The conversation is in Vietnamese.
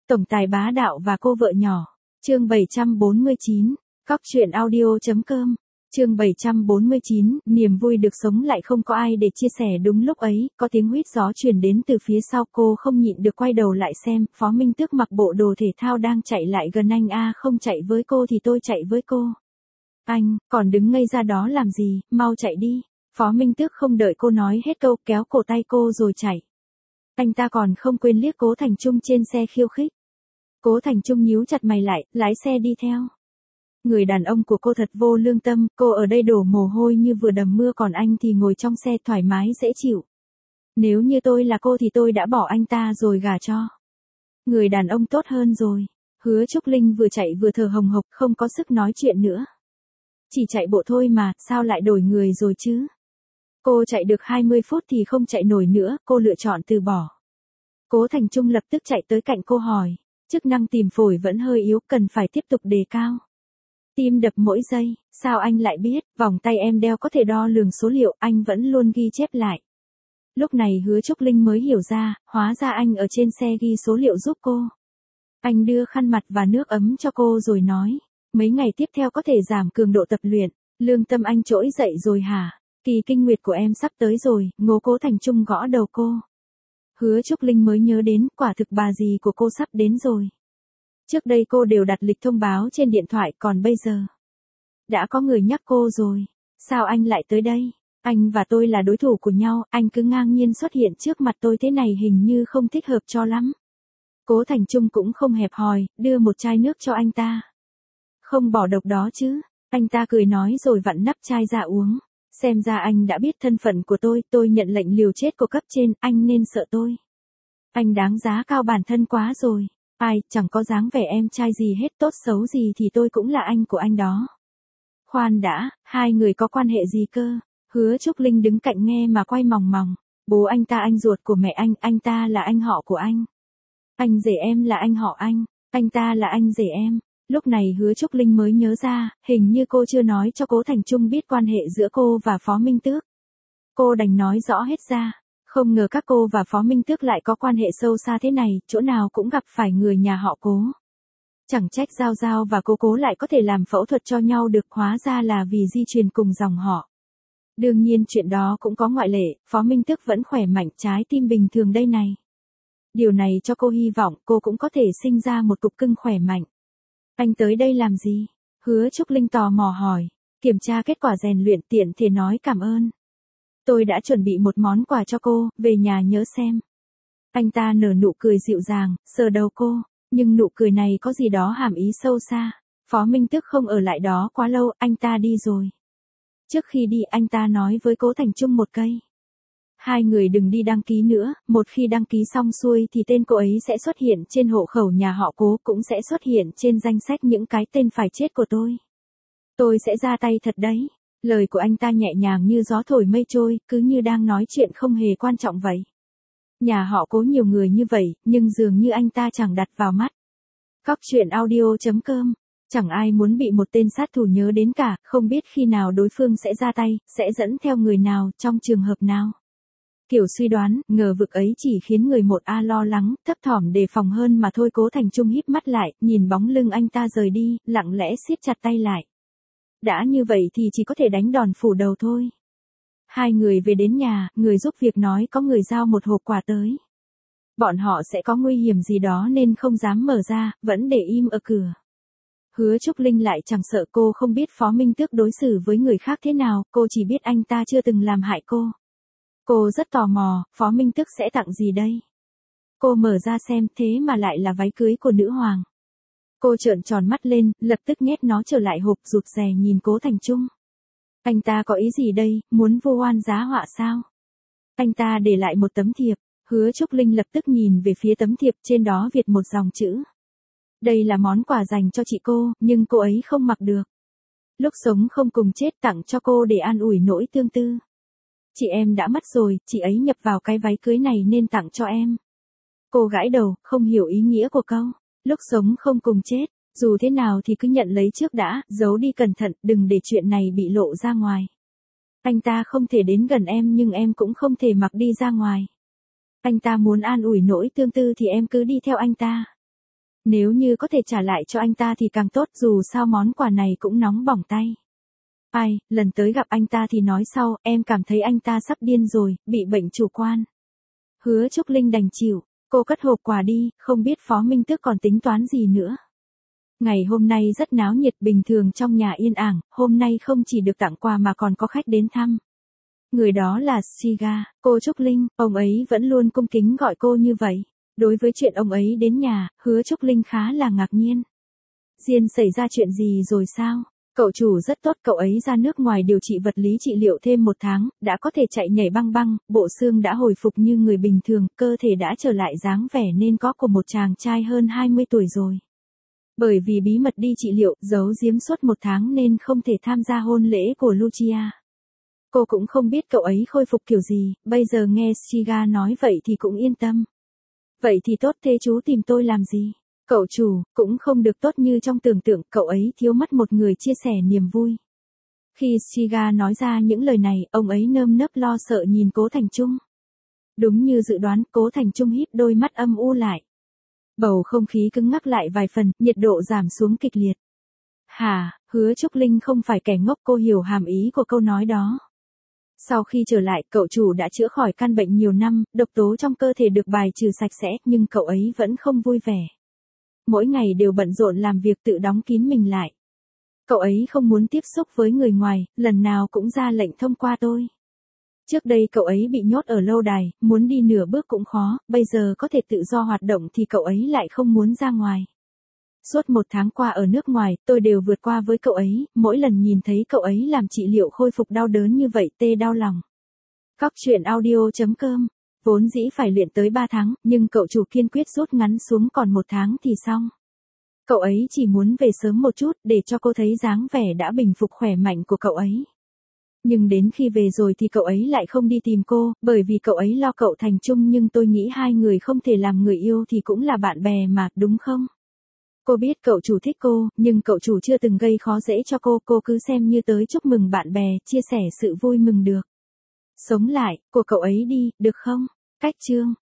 Tổng tài bá đạo và cô vợ nhỏ. Chương 749. Cóc truyện audio.com. Chương 749, niềm vui được sống lại không có ai để chia sẻ. Đúng lúc ấy, có tiếng huýt gió truyền đến từ phía sau, cô không nhịn được quay đầu lại xem, Phó Minh Tước mặc bộ đồ thể thao đang chạy lại gần anh. Không chạy với cô thì tôi chạy với cô. Anh, còn đứng ngây ra đó làm gì, mau chạy đi. Phó Minh Tước không đợi cô nói hết câu, kéo cổ tay cô rồi chạy. Anh ta còn không quên liếc Cố Thành Trung trên xe khiêu khích. Cố Thành Trung nhíu chặt mày lại, lái xe đi theo. Người đàn ông của cô thật vô lương tâm, cô ở đây đổ mồ hôi như vừa đầm mưa, còn anh thì ngồi trong xe thoải mái dễ chịu. Nếu như tôi là cô thì tôi đã bỏ anh ta rồi gả cho người đàn ông tốt hơn rồi. Hứa Trúc Linh vừa chạy vừa thở hồng hộc, không có sức nói chuyện nữa. Chỉ chạy bộ thôi mà, sao lại đổi người rồi chứ? Cô chạy được 20 phút thì không chạy nổi nữa, cô lựa chọn từ bỏ. Cố Thành Trung lập tức chạy tới cạnh cô hỏi, chức năng tìm phổi vẫn hơi yếu, cần phải tiếp tục đề cao. Tim đập mỗi giây, sao anh lại biết? Vòng tay em đeo có thể đo lường số liệu, anh vẫn luôn ghi chép lại. Lúc này Hứa Trúc Linh mới hiểu ra, hóa ra anh ở trên xe ghi số liệu giúp cô. Anh đưa khăn mặt và nước ấm cho cô rồi nói, mấy ngày tiếp theo có thể giảm cường độ tập luyện. Lương tâm anh trỗi dậy rồi hả? Kỳ kinh nguyệt của em sắp tới rồi. Cố Thành Trung gõ đầu cô. Hứa Trúc Linh mới nhớ đến, quả thực bà dì của cô sắp đến rồi. Trước đây cô đều đặt lịch thông báo trên điện thoại, còn bây giờ đã có người nhắc cô rồi. Sao anh lại tới đây? Anh và tôi là đối thủ của nhau, anh cứ ngang nhiên xuất hiện trước mặt tôi thế này hình như không thích hợp cho lắm. Cố Thành Trung cũng không hẹp hòi, đưa một chai nước cho anh ta. Không bỏ độc đó chứ? Anh ta cười nói rồi vặn nắp chai ra uống. Xem ra anh đã biết thân phận của tôi nhận lệnh liều chết của cấp trên, anh nên sợ tôi. Anh đáng giá cao bản thân quá rồi. Ai, chẳng có dáng vẻ em trai gì hết, tốt xấu gì thì tôi cũng là anh của anh đó. Khoan đã, hai người có quan hệ gì cơ? Hứa Trúc Linh đứng cạnh nghe mà quay mòng mòng. Bố anh ta anh ruột của mẹ anh ta là anh họ của anh. Anh rể em là anh họ anh ta là anh rể em. Lúc này Hứa Trúc Linh mới nhớ ra, hình như cô chưa nói cho Cố Thành Trung biết quan hệ giữa cô và Phó Minh Tước. Cô đành nói rõ hết ra. Không ngờ các cô và Phó Minh Tước lại có quan hệ sâu xa thế này, chỗ nào cũng gặp phải người nhà họ Cố. Chẳng trách Giao Giao và Cố lại có thể làm phẫu thuật cho nhau được, hóa ra là vì di truyền cùng dòng họ. Đương nhiên chuyện đó cũng có ngoại lệ, Phó Minh Tước vẫn khỏe mạnh, trái tim bình thường đây này. Điều này cho cô hy vọng cô cũng có thể sinh ra một cục cưng khỏe mạnh. Anh tới đây làm gì? Hứa Trúc Linh tò mò hỏi. Kiểm tra kết quả rèn luyện, tiện thể nói cảm ơn. Tôi đã chuẩn bị một món quà cho cô, về nhà nhớ xem. Anh ta nở nụ cười dịu dàng, sờ đầu cô, nhưng nụ cười này có gì đó hàm ý sâu xa. Phó Minh Tước không ở lại đó quá lâu, anh ta đi rồi. Trước khi đi anh ta nói với Cố Thành Trung một cây. Hai người đừng đi đăng ký nữa, một khi đăng ký xong xuôi thì tên cô ấy sẽ xuất hiện trên hộ khẩu nhà họ Cố, cũng sẽ xuất hiện trên danh sách những cái tên phải chết của tôi. Tôi sẽ ra tay thật đấy. Lời của anh ta nhẹ nhàng như gió thổi mây trôi, cứ như đang nói chuyện không hề quan trọng vậy. Nhà họ Cố nhiều người như vậy, nhưng dường như anh ta chẳng đặt vào mắt. Cóc truyện audio.com. Chẳng ai muốn bị một tên sát thủ nhớ đến cả, không biết khi nào đối phương sẽ ra tay, sẽ dẫn theo người nào, trong trường hợp nào. Kiểu suy đoán, ngờ vực ấy chỉ khiến người một lo lắng, thấp thỏm đề phòng hơn mà thôi. Cố Thành Trung híp mắt lại, nhìn bóng lưng anh ta rời đi, lặng lẽ siết chặt tay lại. Đã như vậy thì chỉ có thể đánh đòn phủ đầu thôi. Hai người về đến nhà, người giúp việc nói có người giao một hộp quà tới. Bọn họ sẽ có nguy hiểm gì đó nên không dám mở ra, vẫn để im ở cửa. Hứa Trúc Linh lại chẳng sợ, cô không biết Phó Minh Tước đối xử với người khác thế nào, cô chỉ biết anh ta chưa từng làm hại cô. Cô rất tò mò, Phó Minh Tước sẽ tặng gì đây? Cô mở ra xem, thế mà lại là váy cưới của nữ hoàng. Cô trợn tròn mắt lên, lập tức nhét nó trở lại hộp, rụt rè nhìn Cố Thành Trung. Anh ta có ý gì đây, muốn vu oan giá họa sao? Anh ta để lại một tấm thiệp. Hứa Trúc Linh lập tức nhìn về phía tấm thiệp, trên đó viết một dòng chữ. Đây là món quà dành cho chị cô, nhưng cô ấy không mặc được. Lúc sống không cùng chết, tặng cho cô để an ủi nỗi tương tư. Chị em đã mất rồi, chị ấy nhập vào cái váy cưới này nên tặng cho em. Cô gãi đầu, không hiểu ý nghĩa của câu. Lúc sống không cùng chết, dù thế nào thì cứ nhận lấy trước đã, giấu đi cẩn thận, đừng để chuyện này bị lộ ra ngoài. Anh ta không thể đến gần em nhưng em cũng không thể mặc đi ra ngoài. Anh ta muốn an ủi nỗi tương tư thì em cứ đi theo anh ta. Nếu như có thể trả lại cho anh ta thì càng tốt, dù sao món quà này cũng nóng bỏng tay. Ai, lần tới gặp anh ta thì nói sau, em cảm thấy anh ta sắp điên rồi, bị bệnh chủ quan. Hứa Trúc Linh đành chịu, cô cất hộp quà đi, không biết Phó Minh Tước còn tính toán gì nữa. Ngày hôm nay rất náo nhiệt, bình thường trong nhà yên ảng, hôm nay không chỉ được tặng quà mà còn có khách đến thăm. Người đó là Shiga, cô Trúc Linh, ông ấy vẫn luôn cung kính gọi cô như vậy. Đối với chuyện ông ấy đến nhà, Hứa Trúc Linh khá là ngạc nhiên. Diên xảy ra chuyện gì rồi sao? Cậu chủ rất tốt, cậu ấy ra nước ngoài điều trị vật lý trị liệu thêm 1 tháng, đã có thể chạy nhảy băng băng, bộ xương đã hồi phục như người bình thường, cơ thể đã trở lại dáng vẻ nên có của một chàng trai hơn 20 tuổi rồi. Bởi vì bí mật đi trị liệu, giấu giếm suốt 1 tháng nên không thể tham gia hôn lễ của Lucia. Cô cũng không biết cậu ấy khôi phục kiểu gì, bây giờ nghe Shiga nói vậy thì cũng yên tâm. Vậy thì tốt, thế chú tìm tôi làm gì? Cậu chủ, cũng không được tốt như trong tưởng tượng, cậu ấy thiếu mất một người chia sẻ niềm vui. Khi Shiga nói ra những lời này, ông ấy nơm nớp lo sợ nhìn Cố Thành Trung. Đúng như dự đoán, Cố Thành Trung híp đôi mắt âm u lại. Bầu không khí cứng ngắc lại vài phần, nhiệt độ giảm xuống kịch liệt. Hả, Hứa Trúc Linh không phải kẻ ngốc, cô hiểu hàm ý của câu nói đó. Sau khi trở lại, cậu chủ đã chữa khỏi căn bệnh nhiều năm, độc tố trong cơ thể được bài trừ sạch sẽ, nhưng cậu ấy vẫn không vui vẻ. Mỗi ngày đều bận rộn làm việc, tự đóng kín mình lại. Cậu ấy không muốn tiếp xúc với người ngoài, lần nào cũng ra lệnh thông qua tôi. Trước đây cậu ấy bị nhốt ở lâu đài, muốn đi nửa bước cũng khó, bây giờ có thể tự do hoạt động thì cậu ấy lại không muốn ra ngoài. Suốt 1 tháng qua ở nước ngoài, tôi đều vượt qua với cậu ấy, mỗi lần nhìn thấy cậu ấy làm trị liệu khôi phục đau đớn như vậy tê đau lòng. Cóc truyện audio.com. Vốn dĩ phải luyện tới 3 tháng, nhưng cậu chủ kiên quyết rút ngắn xuống còn 1 tháng thì xong. Cậu ấy chỉ muốn về sớm một chút để cho cô thấy dáng vẻ đã bình phục khỏe mạnh của cậu ấy. Nhưng đến khi về rồi thì cậu ấy lại không đi tìm cô, bởi vì cậu ấy lo cậu Thành Trung, nhưng tôi nghĩ hai người không thể làm người yêu thì cũng là bạn bè mà, đúng không? Cô biết cậu chủ thích cô, nhưng cậu chủ chưa từng gây khó dễ cho cô cứ xem như tới chúc mừng bạn bè, chia sẻ sự vui mừng được. Sống lại, của cậu ấy đi, được không? Cách chương.